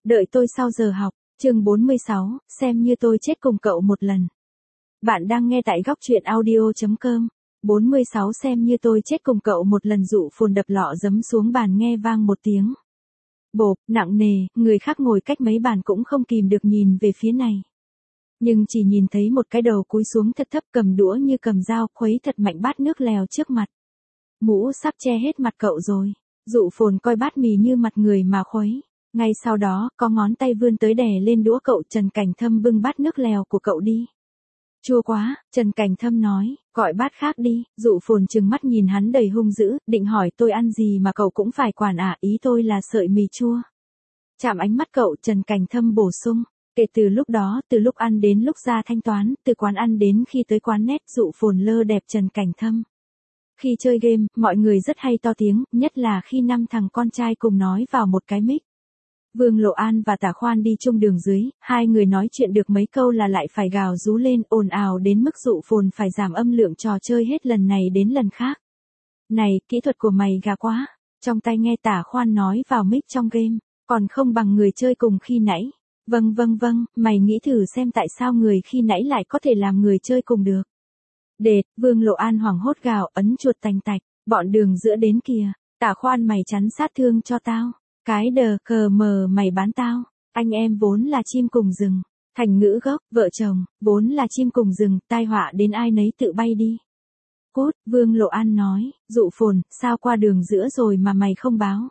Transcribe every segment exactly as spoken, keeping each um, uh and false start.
Đợi tôi sau giờ học, chương bốn mươi sáu, xem như tôi chết cùng cậu một lần. Bạn đang nghe tại góc truyện audio.com. bốn mươi sáu xem như tôi chết cùng cậu một lần. Dụ Phồn đập lọ giấm xuống bàn nghe vang một tiếng. Bộp, nặng nề, người khác ngồi cách mấy bàn cũng không kìm được nhìn về phía này. Nhưng chỉ nhìn thấy một cái đầu cúi xuống thật thấp cầm đũa như cầm dao khuấy thật mạnh bát nước lèo trước mặt. Mũ sắp che hết mặt cậu rồi. Dụ Phồn coi bát mì như mặt người mà khuấy. Ngay sau đó, có ngón tay vươn tới đè lên đũa cậu. Trần Cảnh Thâm bưng bát nước lèo của cậu đi. Chua quá, Trần Cảnh Thâm nói, gọi bát khác đi. Dụ Phồn trừng mắt nhìn hắn đầy hung dữ, định hỏi tôi ăn gì mà cậu cũng phải quản à, ý tôi là sợi mì chua. Chạm ánh mắt cậu, Trần Cảnh Thâm bổ sung, kể từ lúc đó, từ lúc ăn đến lúc ra thanh toán, từ quán ăn đến khi tới quán nét. Dụ Phồn lơ đẹp Trần Cảnh Thâm. Khi chơi game, mọi người rất hay to tiếng, nhất là khi năm thằng con trai cùng nói vào một cái mic. Vương Lộ An và Tả Khoan đi chung đường dưới, hai người nói chuyện được mấy câu là lại phải gào rú lên ồn ào đến mức Dụ Phồn phải giảm âm lượng trò chơi hết lần này đến lần khác. Này, kỹ thuật của mày gà quá. Trong tai nghe Tả Khoan nói vào mic trong game, còn không bằng người chơi cùng khi nãy. Vâng vâng vâng, mày nghĩ thử xem tại sao người khi nãy lại có thể làm người chơi cùng được. Đệt, Vương Lộ An hoảng hốt gào, ấn chuột tành tạch, bọn đường giữa đến kìa. Tả Khoan mày chắn sát thương cho tao. Cái đờ cờ mờ mày bán tao. Anh em vốn là chim cùng rừng. Thành ngữ gốc, vợ chồng, vốn là chim cùng rừng, tai họa đến ai nấy tự bay đi. Cút, Vương Lộ An nói, Dụ Phồn, sao qua đường giữa rồi mà mày không báo.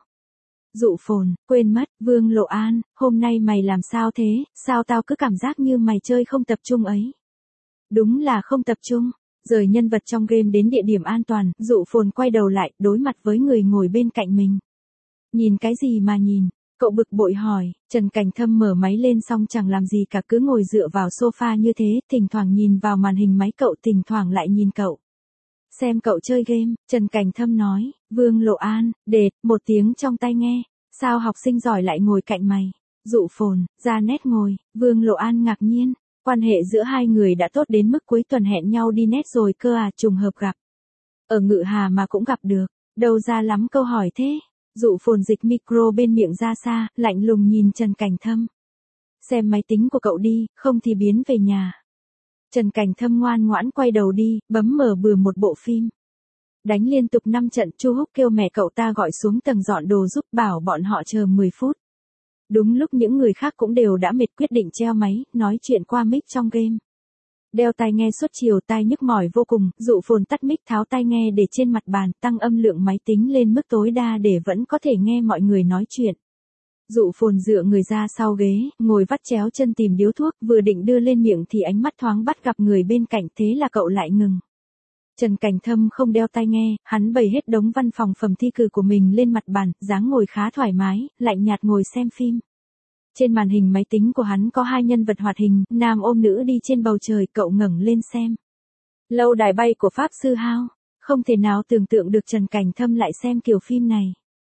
Dụ Phồn, quên mất, Vương Lộ An, hôm nay mày làm sao thế, sao tao cứ cảm giác như mày chơi không tập trung ấy. Đúng là không tập trung. Rời nhân vật trong game đến địa điểm an toàn, Dụ Phồn quay đầu lại, đối mặt với người ngồi bên cạnh mình. Nhìn cái gì mà nhìn? Cậu bực bội hỏi. Trần Cảnh Thâm mở máy lên xong chẳng làm gì cả, cứ ngồi dựa vào sofa như thế, thỉnh thoảng nhìn vào màn hình máy cậu, thỉnh thoảng lại nhìn cậu. Xem cậu chơi game, Trần Cảnh Thâm nói, Vương Lộ An, đệt, một tiếng trong tai nghe, sao học sinh giỏi lại ngồi cạnh mày? Dụ Phồn, ra nét ngồi, Vương Lộ An ngạc nhiên, quan hệ giữa hai người đã tốt đến mức cuối tuần hẹn nhau đi nét rồi cơ à, trùng hợp gặp. Ở Ngự Hà mà cũng gặp được, đâu ra lắm câu hỏi thế. Dụ Phồn dịch micro bên miệng ra xa, lạnh lùng nhìn Trần Cảnh Thâm. Xem máy tính của cậu đi, không thì biến về nhà. Trần Cảnh Thâm ngoan ngoãn quay đầu đi, bấm mở bừa một bộ phim. Đánh liên tục năm trận, Chu Húc kêu mẹ cậu ta gọi xuống tầng dọn đồ giúp, bảo bọn họ chờ mười phút. Đúng lúc những người khác cũng đều đã mệt quyết định treo máy, nói chuyện qua mic trong game. Đeo tai nghe suốt chiều tai nhức mỏi vô cùng, Dụ Phồn tắt mic tháo tai nghe để trên mặt bàn, tăng âm lượng máy tính lên mức tối đa để vẫn có thể nghe mọi người nói chuyện. Dụ Phồn dựa người ra sau ghế, ngồi vắt chéo chân tìm điếu thuốc, vừa định đưa lên miệng thì ánh mắt thoáng bắt gặp người bên cạnh, thế là cậu lại ngừng. Trần Cảnh Thâm không đeo tai nghe, hắn bày hết đống văn phòng phẩm thi cử của mình lên mặt bàn, dáng ngồi khá thoải mái, lạnh nhạt ngồi xem phim. Trên màn hình máy tính của hắn có hai nhân vật hoạt hình, nam ôm nữ đi trên bầu trời, cậu ngẩng lên xem. Lâu đài bay của Pháp Sư Hao, không thể nào tưởng tượng được Trần Cảnh Thâm lại xem kiểu phim này.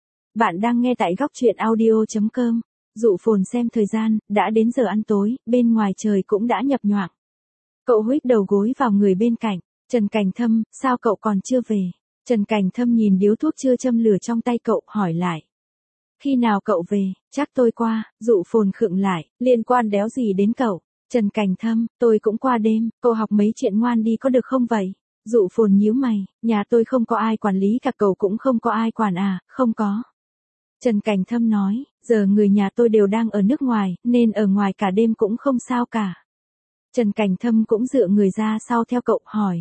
Bạn đang nghe tại góc truyện audio.com. Dụ Phồn xem thời gian, đã đến giờ ăn tối, bên ngoài trời cũng đã nhập nhoạng. Cậu huých đầu gối vào người bên cạnh, Trần Cảnh Thâm, sao cậu còn chưa về? Trần Cảnh Thâm nhìn điếu thuốc chưa châm lửa trong tay cậu, hỏi lại. Khi nào cậu về, chắc tôi qua. Dụ Phồn khựng lại, liên quan đéo gì đến cậu. Trần Cảnh Thâm, tôi cũng qua đêm, cậu học mấy chuyện ngoan đi có được không vậy? Dụ Phồn nhíu mày, nhà tôi không có ai quản lý cả, cậu cũng không có ai quản à, không có. Trần Cảnh Thâm nói, giờ người nhà tôi đều đang ở nước ngoài, nên ở ngoài cả đêm cũng không sao cả. Trần Cảnh Thâm cũng dựa người ra sau theo cậu, hỏi.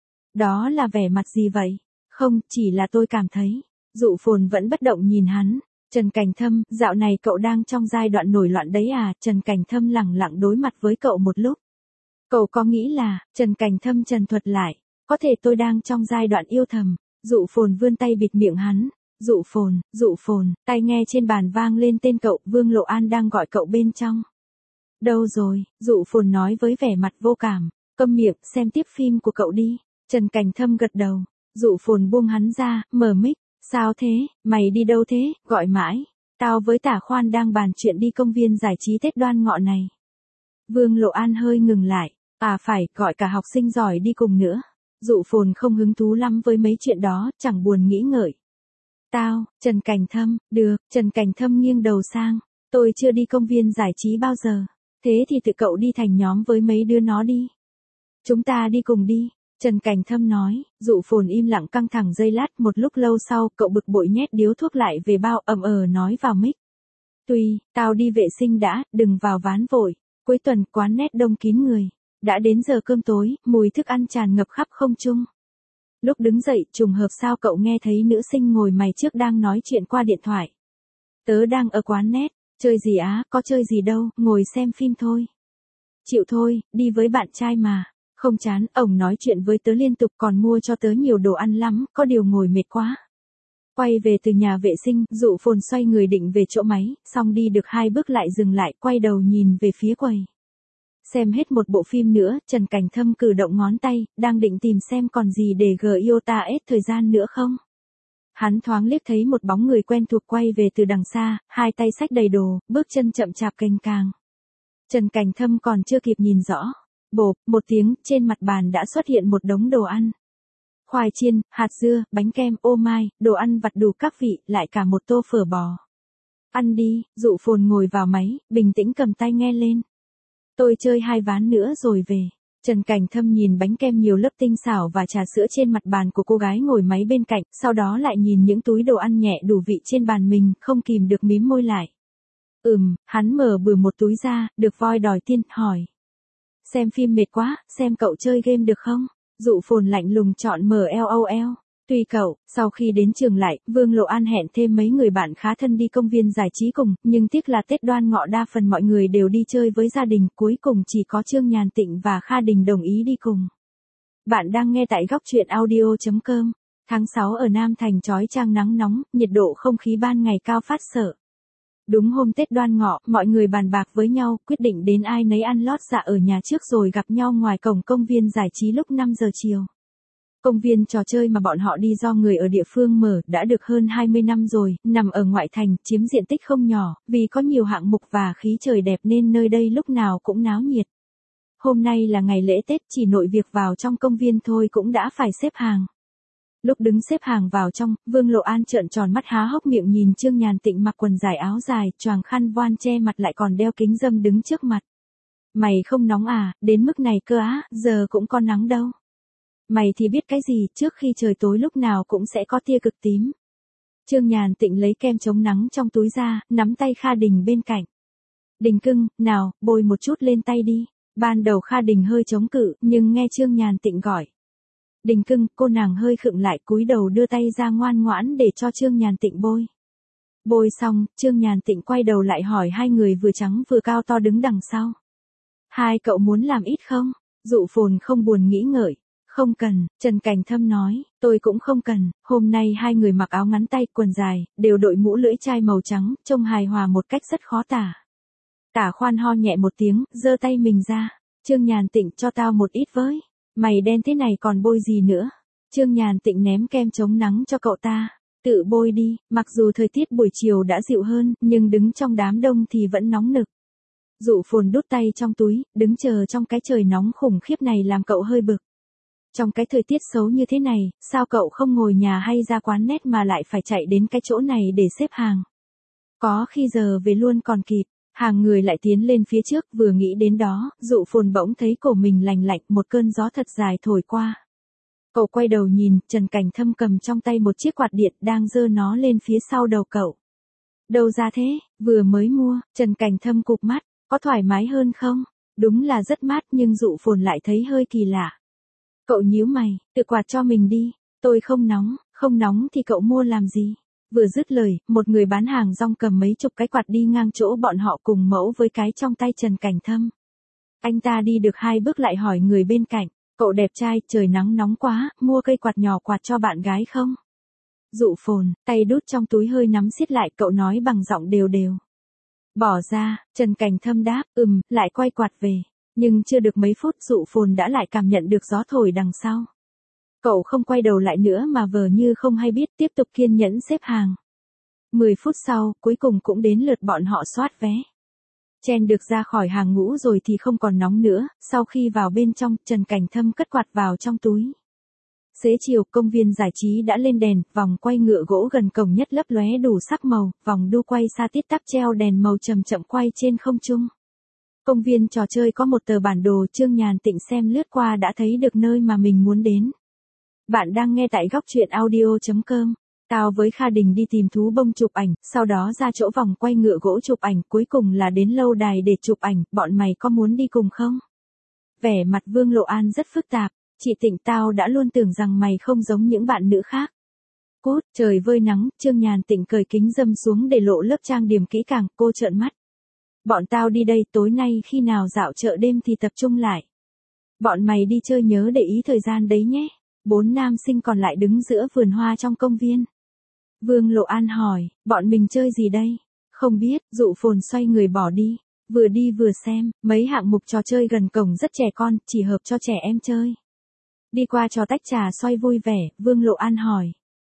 Đó là vẻ mặt gì vậy? Không, chỉ là tôi cảm thấy. Dụ Phồn vẫn bất động nhìn hắn. Trần Cảnh Thâm, dạo này cậu đang trong giai đoạn nổi loạn đấy à? Trần Cảnh Thâm lẳng lặng đối mặt với cậu một lúc. Cậu có nghĩ là, Trần Cảnh Thâm trần thuật lại, có thể tôi đang trong giai đoạn yêu thầm. Dụ Phồn vươn tay bịt miệng hắn. Dụ Phồn, Dụ Phồn, tai nghe trên bàn vang lên tên cậu, Vương Lộ An đang gọi cậu bên trong. Đâu rồi? Dụ Phồn nói với vẻ mặt vô cảm. Câm miệng, xem tiếp phim của cậu đi. Trần Cảnh Thâm gật đầu. Dụ Phồn buông hắn ra, mở mic. Sao thế, mày đi đâu thế, gọi mãi. Tao với Tả Khoan đang bàn chuyện đi công viên giải trí Tết Đoan Ngọ này. Vương Lộ An hơi ngừng lại. À phải, gọi cả học sinh giỏi đi cùng nữa. Dụ Phồn không hứng thú lắm với mấy chuyện đó, chẳng buồn nghĩ ngợi. Tao, Trần Cảnh Thâm, được, Trần Cảnh Thâm nghiêng đầu sang. Tôi chưa đi công viên giải trí bao giờ. Thế thì tự cậu đi thành nhóm với mấy đứa nó đi. Chúng ta đi cùng đi. Trần Cảnh Thâm nói, Dụ Phồn im lặng căng thẳng giây lát, một lúc lâu sau, cậu bực bội nhét điếu thuốc lại về bao, ầm ờ nói vào mic. Tuy, tao đi vệ sinh đã, đừng vào ván vội. Cuối tuần quán nét đông kín người. Đã đến giờ cơm tối, mùi thức ăn tràn ngập khắp không trung. Lúc đứng dậy, trùng hợp sao cậu nghe thấy nữ sinh ngồi mày trước đang nói chuyện qua điện thoại. Tớ đang ở quán nét, chơi gì á, có chơi gì đâu, ngồi xem phim thôi. Chịu thôi, đi với bạn trai mà. Không chán, ổng nói chuyện với tớ liên tục còn mua cho tớ nhiều đồ ăn lắm, có điều ngồi mệt quá. Quay về từ nhà vệ sinh, Dụ Phồn xoay người định về chỗ máy, xong đi được hai bước lại dừng lại, quay đầu nhìn về phía quầy. Xem hết một bộ phim nữa, Trần Cảnh Thâm cử động ngón tay, đang định tìm xem còn gì để giota ét thời gian nữa không. Hắn thoáng liếc thấy một bóng người quen thuộc quay về từ đằng xa, hai tay xách đầy đồ, bước chân chậm chạp cành càng. Trần Cảnh Thâm còn chưa kịp nhìn rõ. Bộp, một tiếng, trên mặt bàn đã xuất hiện một đống đồ ăn. Khoai chiên, hạt dưa, bánh kem, ô mai, đồ ăn vặt đủ các vị, lại cả một tô phở bò. Ăn đi, Dụ Phồn ngồi vào máy, bình tĩnh cầm tai nghe lên. Tôi chơi hai ván nữa rồi về. Trần Cảnh Thâm nhìn bánh kem nhiều lớp tinh xảo và trà sữa trên mặt bàn của cô gái ngồi máy bên cạnh, sau đó lại nhìn những túi đồ ăn nhẹ đủ vị trên bàn mình, không kìm được mím môi lại. Ừm, hắn mở bừa một túi ra, được voi đòi tiền, hỏi. Xem phim mệt quá, xem cậu chơi game được không? Dụ Phồn lạnh lùng chọn em lol. Tùy cậu, sau khi đến trường lại, Vương Lộ An hẹn thêm mấy người bạn khá thân đi công viên giải trí cùng, nhưng tiếc là Tết Đoan Ngọ đa phần mọi người đều đi chơi với gia đình, cuối cùng chỉ có Trương Nhàn Tịnh và Kha Đình đồng ý đi cùng. Bạn đang nghe tại góc truyện audio chấm com. Tháng sáu ở Nam Thành chói chang nắng nóng, nhiệt độ không khí ban ngày cao phát sợ. Đúng hôm Tết Đoan Ngọ, mọi người bàn bạc với nhau, quyết định đến ai nấy ăn lót dạ ở nhà trước rồi gặp nhau ngoài cổng công viên giải trí lúc năm giờ chiều. Công viên trò chơi mà bọn họ đi do người ở địa phương mở đã được hơn hai mươi năm rồi, nằm ở ngoại thành, chiếm diện tích không nhỏ, vì có nhiều hạng mục và khí trời đẹp nên nơi đây lúc nào cũng náo nhiệt. Hôm nay là ngày lễ Tết, chỉ nội việc vào trong công viên thôi cũng đã phải xếp hàng. Lúc đứng xếp hàng vào trong, Vương Lộ An trợn tròn mắt há hốc miệng nhìn Trương Nhàn Tịnh mặc quần dài áo dài, choàng khăn voan che mặt lại còn đeo kính râm đứng trước mặt. Mày không nóng à, đến mức này cơ á, giờ cũng có nắng đâu. Mày thì biết cái gì, trước khi trời tối lúc nào cũng sẽ có tia cực tím. Trương Nhàn Tịnh lấy kem chống nắng trong túi ra, nắm tay Kha Đình bên cạnh. Đình cưng, nào, bôi một chút lên tay đi. Ban đầu Kha Đình hơi chống cự, nhưng nghe Trương Nhàn Tịnh gọi. Đình cưng, cô nàng hơi khựng lại cúi đầu đưa tay ra ngoan ngoãn để cho Trương Nhàn Tịnh bôi. Bôi xong, Trương Nhàn Tịnh quay đầu lại hỏi hai người vừa trắng vừa cao to đứng đằng sau. Hai cậu muốn làm ít không? Dụ Phồn không buồn nghĩ ngợi. Không cần, Trần Cảnh Thâm nói, tôi cũng không cần. Hôm nay hai người mặc áo ngắn tay, quần dài, đều đội mũ lưỡi chai màu trắng, trông hài hòa một cách rất khó tả. Tả Khoan ho nhẹ một tiếng, giơ tay mình ra. Trương Nhàn Tịnh, cho tao một ít với. Mày đen thế này còn bôi gì nữa? Trương Nhàn Tịnh ném kem chống nắng cho cậu ta. Tự bôi đi, mặc dù thời tiết buổi chiều đã dịu hơn, nhưng đứng trong đám đông thì vẫn nóng nực. Dụ Phồn đút tay trong túi, đứng chờ trong cái trời nóng khủng khiếp này làm cậu hơi bực. Trong cái thời tiết xấu như thế này, sao cậu không ngồi nhà hay ra quán nét mà lại phải chạy đến cái chỗ này để xếp hàng? Có khi giờ về luôn còn kịp. Hàng người lại tiến lên phía trước, vừa nghĩ đến đó, Dụ Phồn bỗng thấy cổ mình lành lạnh, một cơn gió thật dài thổi qua. Cậu quay đầu nhìn, Trần Cảnh Thâm cầm trong tay một chiếc quạt điện đang giơ nó lên phía sau đầu cậu. Đâu ra thế, vừa mới mua. Trần Cảnh Thâm cụp mắt, có thoải mái hơn không? Đúng là rất mát nhưng Dụ Phồn lại thấy hơi kỳ lạ. Cậu nhíu mày, tự quạt cho mình đi. Tôi không nóng, không nóng thì cậu mua làm gì? Vừa dứt lời, một người bán hàng rong cầm mấy chục cái quạt đi ngang chỗ bọn họ cùng mẫu với cái trong tay Trần Cảnh Thâm. Anh ta đi được hai bước lại hỏi người bên cạnh, cậu đẹp trai, trời nắng nóng quá, mua cây quạt nhỏ quạt cho bạn gái không? Dụ Phồn, tay đút trong túi hơi nắm siết lại, cậu nói bằng giọng đều đều. Bỏ ra, Trần Cảnh Thâm đáp, ừm, lại quay quạt về. Nhưng chưa được mấy phút Dụ Phồn đã lại cảm nhận được gió thổi đằng sau. Cậu không quay đầu lại nữa mà vờ như không hay biết, tiếp tục kiên nhẫn xếp hàng. Mười phút sau, cuối cùng cũng đến lượt bọn họ soát vé. Chen được ra khỏi hàng ngũ rồi thì không còn nóng nữa, sau khi vào bên trong, Trần Cảnh Thâm cất quạt vào trong túi. Xế chiều, công viên giải trí đã lên đèn, vòng quay ngựa gỗ gần cổng nhất lấp lóe đủ sắc màu, vòng đu quay xa tít tắp treo đèn màu chậm chậm quay trên không trung. Công viên trò chơi có một tờ bản đồ, Trương Nhàn Tịnh xem lướt qua đã thấy được nơi mà mình muốn đến. Bạn đang nghe tại góc truyện audio chấm com. Tao với Kha Đình đi tìm thú bông chụp ảnh, sau đó ra chỗ vòng quay ngựa gỗ chụp ảnh, cuối cùng là đến lâu đài để chụp ảnh, bọn mày có muốn đi cùng không? Vẻ mặt Vương Lộ An rất phức tạp, chị Tịnh tao đã luôn tưởng rằng mày không giống những bạn nữ khác. Cút, trời vơi nắng, Trương Nhàn Tịnh cởi kính râm xuống để lộ lớp trang điểm kỹ càng, cô trợn mắt. Bọn tao đi đây, tối nay khi nào dạo chợ đêm thì tập trung lại. Bọn mày đi chơi nhớ để ý thời gian đấy nhé. Bốn nam sinh còn lại đứng giữa vườn hoa trong công viên. Vương Lộ An hỏi, bọn mình chơi gì đây? Không biết, Dụ Phồn xoay người bỏ đi. Vừa đi vừa xem, mấy hạng mục trò chơi gần cổng rất trẻ con, chỉ hợp cho trẻ em chơi. Đi qua trò tách trà xoay vui vẻ, Vương Lộ An hỏi.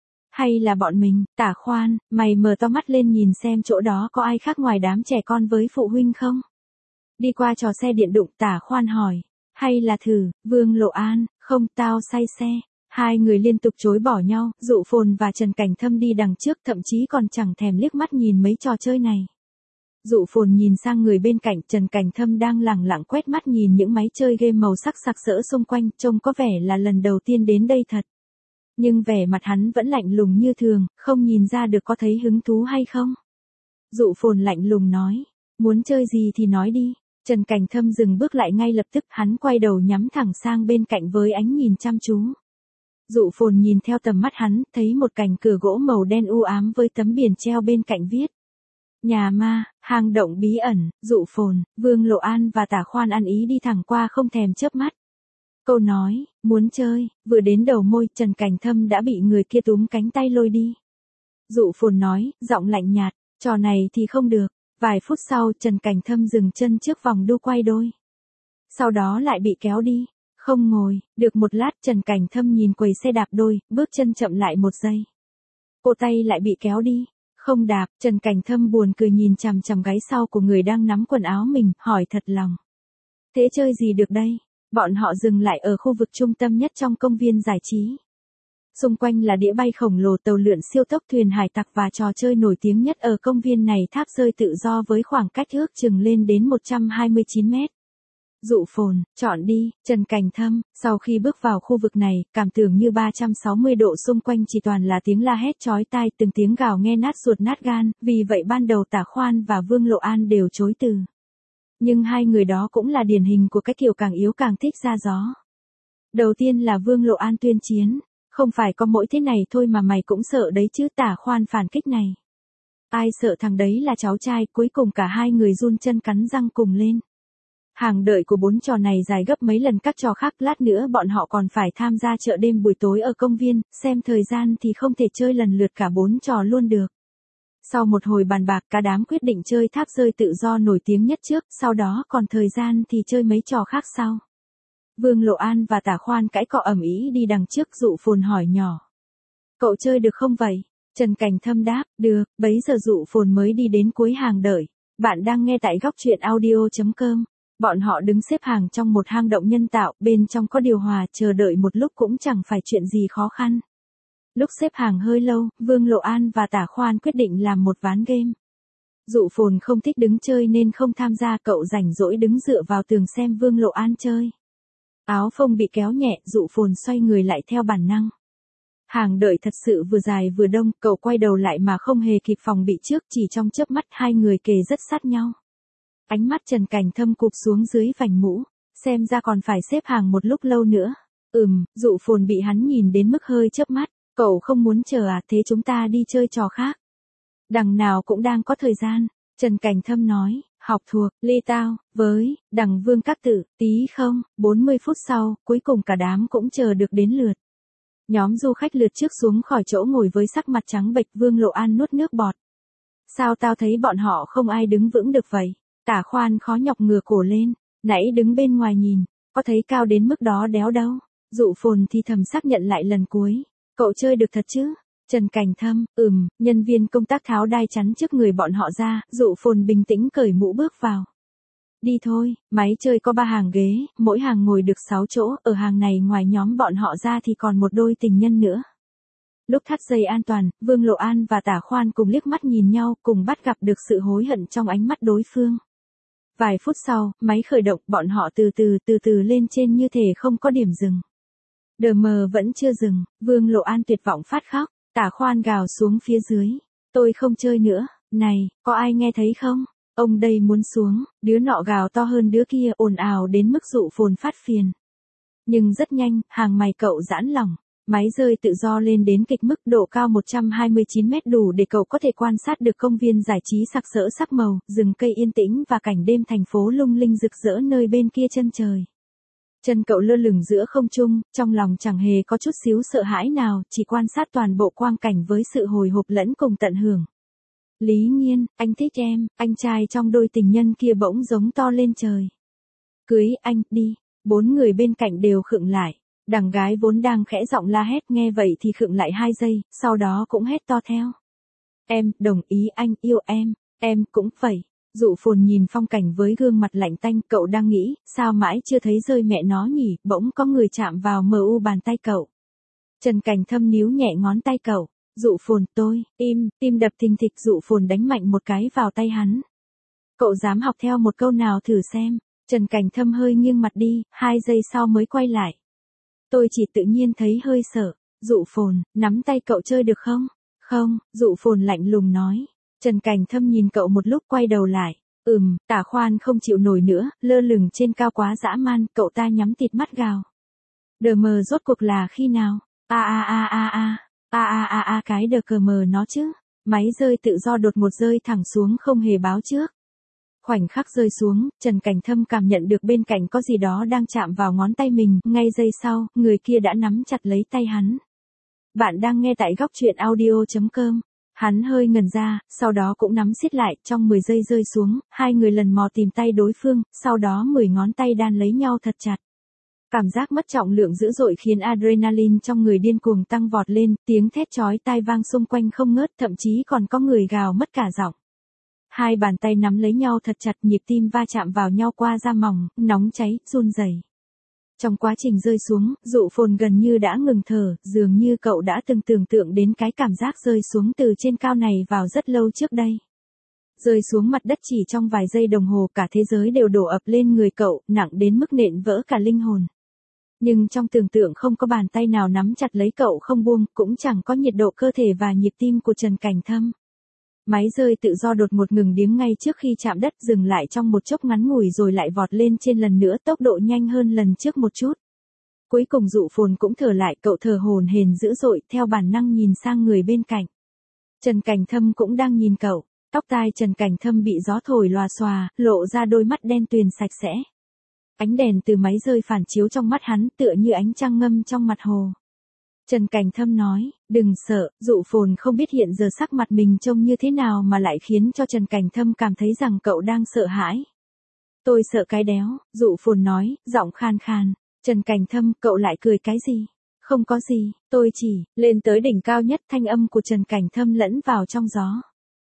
Hay là bọn mình, Tả Khoan, mày mở to mắt lên nhìn xem chỗ đó có ai khác ngoài đám trẻ con với phụ huynh không? Đi qua trò xe điện đụng, Tả Khoan hỏi. Hay là thử, Vương Lộ An, không, tao say xe. Hai người liên tục chối bỏ nhau, Dụ Phồn và Trần Cảnh Thâm đi đằng trước, thậm chí còn chẳng thèm liếc mắt nhìn mấy trò chơi này. Dụ Phồn nhìn sang người bên cạnh, Trần Cảnh Thâm đang lẳng lặng quét mắt nhìn những máy chơi game màu sắc sặc sỡ xung quanh, trông có vẻ là lần đầu tiên đến đây thật. Nhưng vẻ mặt hắn vẫn lạnh lùng như thường, không nhìn ra được có thấy hứng thú hay không. Dụ Phồn lạnh lùng nói, muốn chơi gì thì nói đi. Trần Cảnh Thâm dừng bước lại ngay lập tức, hắn quay đầu nhắm thẳng sang bên cạnh với ánh nhìn chăm chú. Dụ Phồn nhìn theo tầm mắt hắn, thấy một cành cửa gỗ màu đen u ám với tấm biển treo bên cạnh viết. Nhà ma, hang động bí ẩn. Dụ Phồn, Vương Lộ An và Tả Khoan ăn ý đi thẳng qua không thèm chớp mắt. Câu nói, muốn chơi, vừa đến đầu môi, Trần Cảnh Thâm đã bị người kia túm cánh tay lôi đi. Dụ Phồn nói, giọng lạnh nhạt, trò này thì không được. Vài phút sau, Trần Cảnh Thâm dừng chân trước vòng đu quay đôi. Sau đó lại bị kéo đi. Không ngồi, được một lát, Trần Cảnh Thâm nhìn quầy xe đạp đôi, bước chân chậm lại một giây. Cô tay lại bị kéo đi. Không đạp, Trần Cảnh Thâm buồn cười nhìn chằm chằm gáy sau của người đang nắm quần áo mình, hỏi thật lòng. Thế chơi gì được đây? Bọn họ dừng lại ở khu vực trung tâm nhất trong công viên giải trí. Xung quanh là đĩa bay khổng lồ, tàu lượn siêu tốc, thuyền hải tặc và trò chơi nổi tiếng nhất ở công viên này, tháp rơi tự do với khoảng cách ước chừng lên đến một trăm hai mươi chín mét. Dụ Phồn, chọn đi. Trần Cảnh Thâm, sau khi bước vào khu vực này, cảm tưởng như ba trăm sáu mươi độ xung quanh chỉ toàn là tiếng la hét chói tai, từng tiếng gào nghe nát ruột nát gan, vì vậy ban đầu Tả Khoan và Vương Lộ An đều chối từ. Nhưng hai người đó cũng là điển hình của cái kiểu càng yếu càng thích ra gió. Đầu tiên là Vương Lộ An tuyên chiến, không phải có mỗi thế này thôi mà mày cũng sợ đấy chứ. Tả Khoan phản kích này. Ai sợ thằng đấy là cháu trai, cuối cùng cả hai người run chân cắn răng cùng lên. Hàng đợi của bốn trò này dài gấp mấy lần các trò khác, lát nữa bọn họ còn phải tham gia chợ đêm buổi tối ở công viên, xem thời gian thì không thể chơi lần lượt cả bốn trò luôn được. Sau một hồi bàn bạc, cả đám quyết định chơi tháp rơi tự do nổi tiếng nhất trước, sau đó còn thời gian thì chơi mấy trò khác sau. Vương Lộ An và Tả Khoan cãi cọ ầm ĩ đi đằng trước, Dụ Phồn hỏi nhỏ. Cậu chơi được không vậy? Trần Cảnh Thâm đáp, được. Bấy giờ Dụ Phồn mới đi đến cuối hàng đợi. Bạn đang nghe tại góc truyện audio chấm com. Bọn họ đứng xếp hàng trong một hang động nhân tạo, bên trong có điều hòa, chờ đợi một lúc cũng chẳng phải chuyện gì khó khăn. Lúc xếp hàng hơi lâu, Vương Lộ An và Tả Khoan quyết định làm một ván game. Dụ Phồn không thích đứng chơi nên không tham gia, cậu rảnh rỗi đứng dựa vào tường xem Vương Lộ An chơi. Áo phông bị kéo nhẹ, Dụ Phồn xoay người lại theo bản năng. Hàng đợi thật sự vừa dài vừa đông, cậu quay đầu lại mà không hề kịp phòng bị trước, chỉ trong chớp mắt hai người kề rất sát nhau. Ánh mắt Trần Cảnh Thâm cụp xuống dưới vành mũ, xem ra còn phải xếp hàng một lúc lâu nữa. Ừm, Dụ Phồn bị hắn nhìn đến mức hơi chớp mắt, cậu không muốn chờ à, thế chúng ta đi chơi trò khác. Đằng nào cũng đang có thời gian, Trần Cảnh Thâm nói, học thuộc, ly tao, với, đằng Vương Các Tử, tí không, bốn mươi phút sau, cuối cùng cả đám cũng chờ được đến lượt. Nhóm du khách lượt trước xuống khỏi chỗ ngồi với sắc mặt trắng bệch, Vương Lộ An nuốt nước bọt. Sao tao thấy bọn họ không ai đứng vững được vậy? Tả Khoan khó nhọc ngửa cổ lên, nãy đứng bên ngoài nhìn, có thấy cao đến mức đó đéo đâu. Dụ Phồn thì thầm xác nhận lại lần cuối, cậu chơi được thật chứ? Trần Cảnh Thâm, ừm, nhân viên công tác tháo đai chắn trước người bọn họ ra, Dụ Phồn bình tĩnh cởi mũ bước vào. Đi thôi, máy chơi có ba hàng ghế, mỗi hàng ngồi được sáu chỗ, ở hàng này ngoài nhóm bọn họ ra thì còn một đôi tình nhân nữa. Lúc thắt dây an toàn, Vương Lộ An và Tả Khoan cùng liếc mắt nhìn nhau, cùng bắt gặp được sự hối hận trong ánh mắt đối phương. Vài phút sau, máy khởi động, bọn họ từ từ từ từ lên trên như thể không có điểm dừng. Đờ mờ vẫn chưa dừng, Vương Lộ An tuyệt vọng phát khóc, Tả Khoan gào xuống phía dưới. Tôi không chơi nữa, này, có ai nghe thấy không? Ông đây muốn xuống, đứa nọ gào to hơn đứa kia, ồn ào đến mức dụ phồn phát phiền. Nhưng rất nhanh, hàng mày cậu giãn lòng. Máy rơi tự do lên đến kịch mức độ cao một trăm hai mươi chín mét, đủ để cậu có thể quan sát được công viên giải trí sặc sỡ sắc màu, rừng cây yên tĩnh và cảnh đêm thành phố lung linh rực rỡ nơi bên kia chân trời. Chân cậu lơ lửng giữa không trung, trong lòng chẳng hề có chút xíu sợ hãi nào, chỉ quan sát toàn bộ quang cảnh với sự hồi hộp lẫn cùng tận hưởng. Lý Nghiên, anh thích em, anh trai trong đôi tình nhân kia bỗng giống to lên trời. Cưới anh, đi. Bốn người bên cạnh đều khựng lại. Đằng gái vốn đang khẽ giọng la hét nghe vậy thì khựng lại hai giây, sau đó cũng hét to theo. Em, đồng ý anh yêu em, em cũng vậy. Dụ Phồn nhìn phong cảnh với gương mặt lạnh tanh, cậu đang nghĩ, sao mãi chưa thấy rơi mẹ nó nhỉ, bỗng có người chạm vào mờ u bàn tay cậu. Trần Cảnh Thâm níu nhẹ ngón tay cậu. Dụ Phồn, tôi, im, tim đập thình thịch. Dụ Phồn đánh mạnh một cái vào tay hắn. Cậu dám học theo một câu nào thử xem. Trần Cảnh Thâm hơi nghiêng mặt đi, hai giây sau mới quay lại. Tôi chỉ tự nhiên thấy hơi sợ. Dụ Phồn, nắm tay cậu chơi được không? Không, Dụ Phồn lạnh lùng nói. Trần Cảnh Thâm nhìn cậu một lúc quay đầu lại. Ừm, Tả Khoan không chịu nổi nữa, lơ lửng trên cao quá dã man, cậu ta nhắm tịt mắt gào. Đờ mờ rốt cuộc là khi nào? A a a a a, a a a a cái đờ cờ mờ nó chứ. Máy rơi tự do đột ngột rơi thẳng xuống không hề báo trước. Khoảnh khắc rơi xuống, Trần Cảnh Thâm cảm nhận được bên cạnh có gì đó đang chạm vào ngón tay mình, ngay giây sau, người kia đã nắm chặt lấy tay hắn. Bạn đang nghe tại góc truyện audio chấm com. Hắn hơi ngẩn ra, sau đó cũng nắm siết lại, trong mười giây rơi xuống, hai người lần mò tìm tay đối phương, sau đó mười ngón tay đan lấy nhau thật chặt. Cảm giác mất trọng lượng dữ dội khiến adrenaline trong người điên cuồng tăng vọt lên, tiếng thét chói tai vang xung quanh không ngớt, thậm chí còn có người gào mất cả giọng. Hai bàn tay nắm lấy nhau thật chặt, nhịp tim va chạm vào nhau qua da mỏng, nóng cháy, run rẩy. Trong quá trình rơi xuống, Dụ Phồn gần như đã ngừng thở, dường như cậu đã từng tưởng tượng đến cái cảm giác rơi xuống từ trên cao này vào rất lâu trước đây. Rơi xuống mặt đất chỉ trong vài giây đồng hồ, cả thế giới đều đổ ập lên người cậu, nặng đến mức nện vỡ cả linh hồn. Nhưng trong tưởng tượng không có bàn tay nào nắm chặt lấy cậu không buông, cũng chẳng có nhiệt độ cơ thể và nhịp tim của Trần Cảnh Thâm. Máy rơi tự do đột ngột ngừng điếng ngay trước khi chạm đất, dừng lại trong một chốc ngắn ngủi rồi lại vọt lên trên lần nữa, tốc độ nhanh hơn lần trước một chút. Cuối cùng Dụ Phồn cũng thở lại, cậu thở hổn hển dữ dội, theo bản năng nhìn sang người bên cạnh. Trần Cảnh Thâm cũng đang nhìn cậu, tóc tai Trần Cảnh Thâm bị gió thổi lòa xòa, lộ ra đôi mắt đen tuyền sạch sẽ. Ánh đèn từ máy rơi phản chiếu trong mắt hắn, tựa như ánh trăng ngâm trong mặt hồ. Trần Cảnh Thâm nói, đừng sợ. Dụ Phồn không biết hiện giờ sắc mặt mình trông như thế nào mà lại khiến cho Trần Cảnh Thâm cảm thấy rằng cậu đang sợ hãi. Tôi sợ cái đéo, Dụ Phồn nói, giọng khan khan. Trần Cảnh Thâm, cậu lại cười cái gì? Không có gì, tôi chỉ, lên tới đỉnh cao nhất. Thanh âm của Trần Cảnh Thâm lẫn vào trong gió.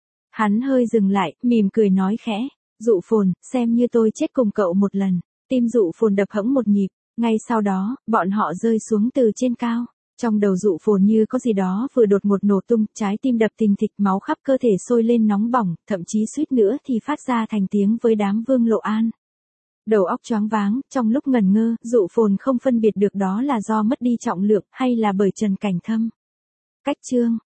Hắn hơi dừng lại, mỉm cười nói khẽ, Dụ Phồn, xem như tôi chết cùng cậu một lần. Tim Dụ Phồn đập hẫng một nhịp, ngay sau đó, bọn họ rơi xuống từ trên cao. Trong đầu Dụ Phồn như có gì đó vừa đột ngột nổ tung, trái tim đập thình thịch, máu khắp cơ thể sôi lên nóng bỏng, thậm chí suýt nữa thì phát ra thành tiếng với đám Vương Lộ An. Đầu óc choáng váng, trong lúc ngẩn ngơ, Dụ Phồn không phân biệt được đó là do mất đi trọng lượng hay là bởi Trần Cảnh Thâm. Cách chương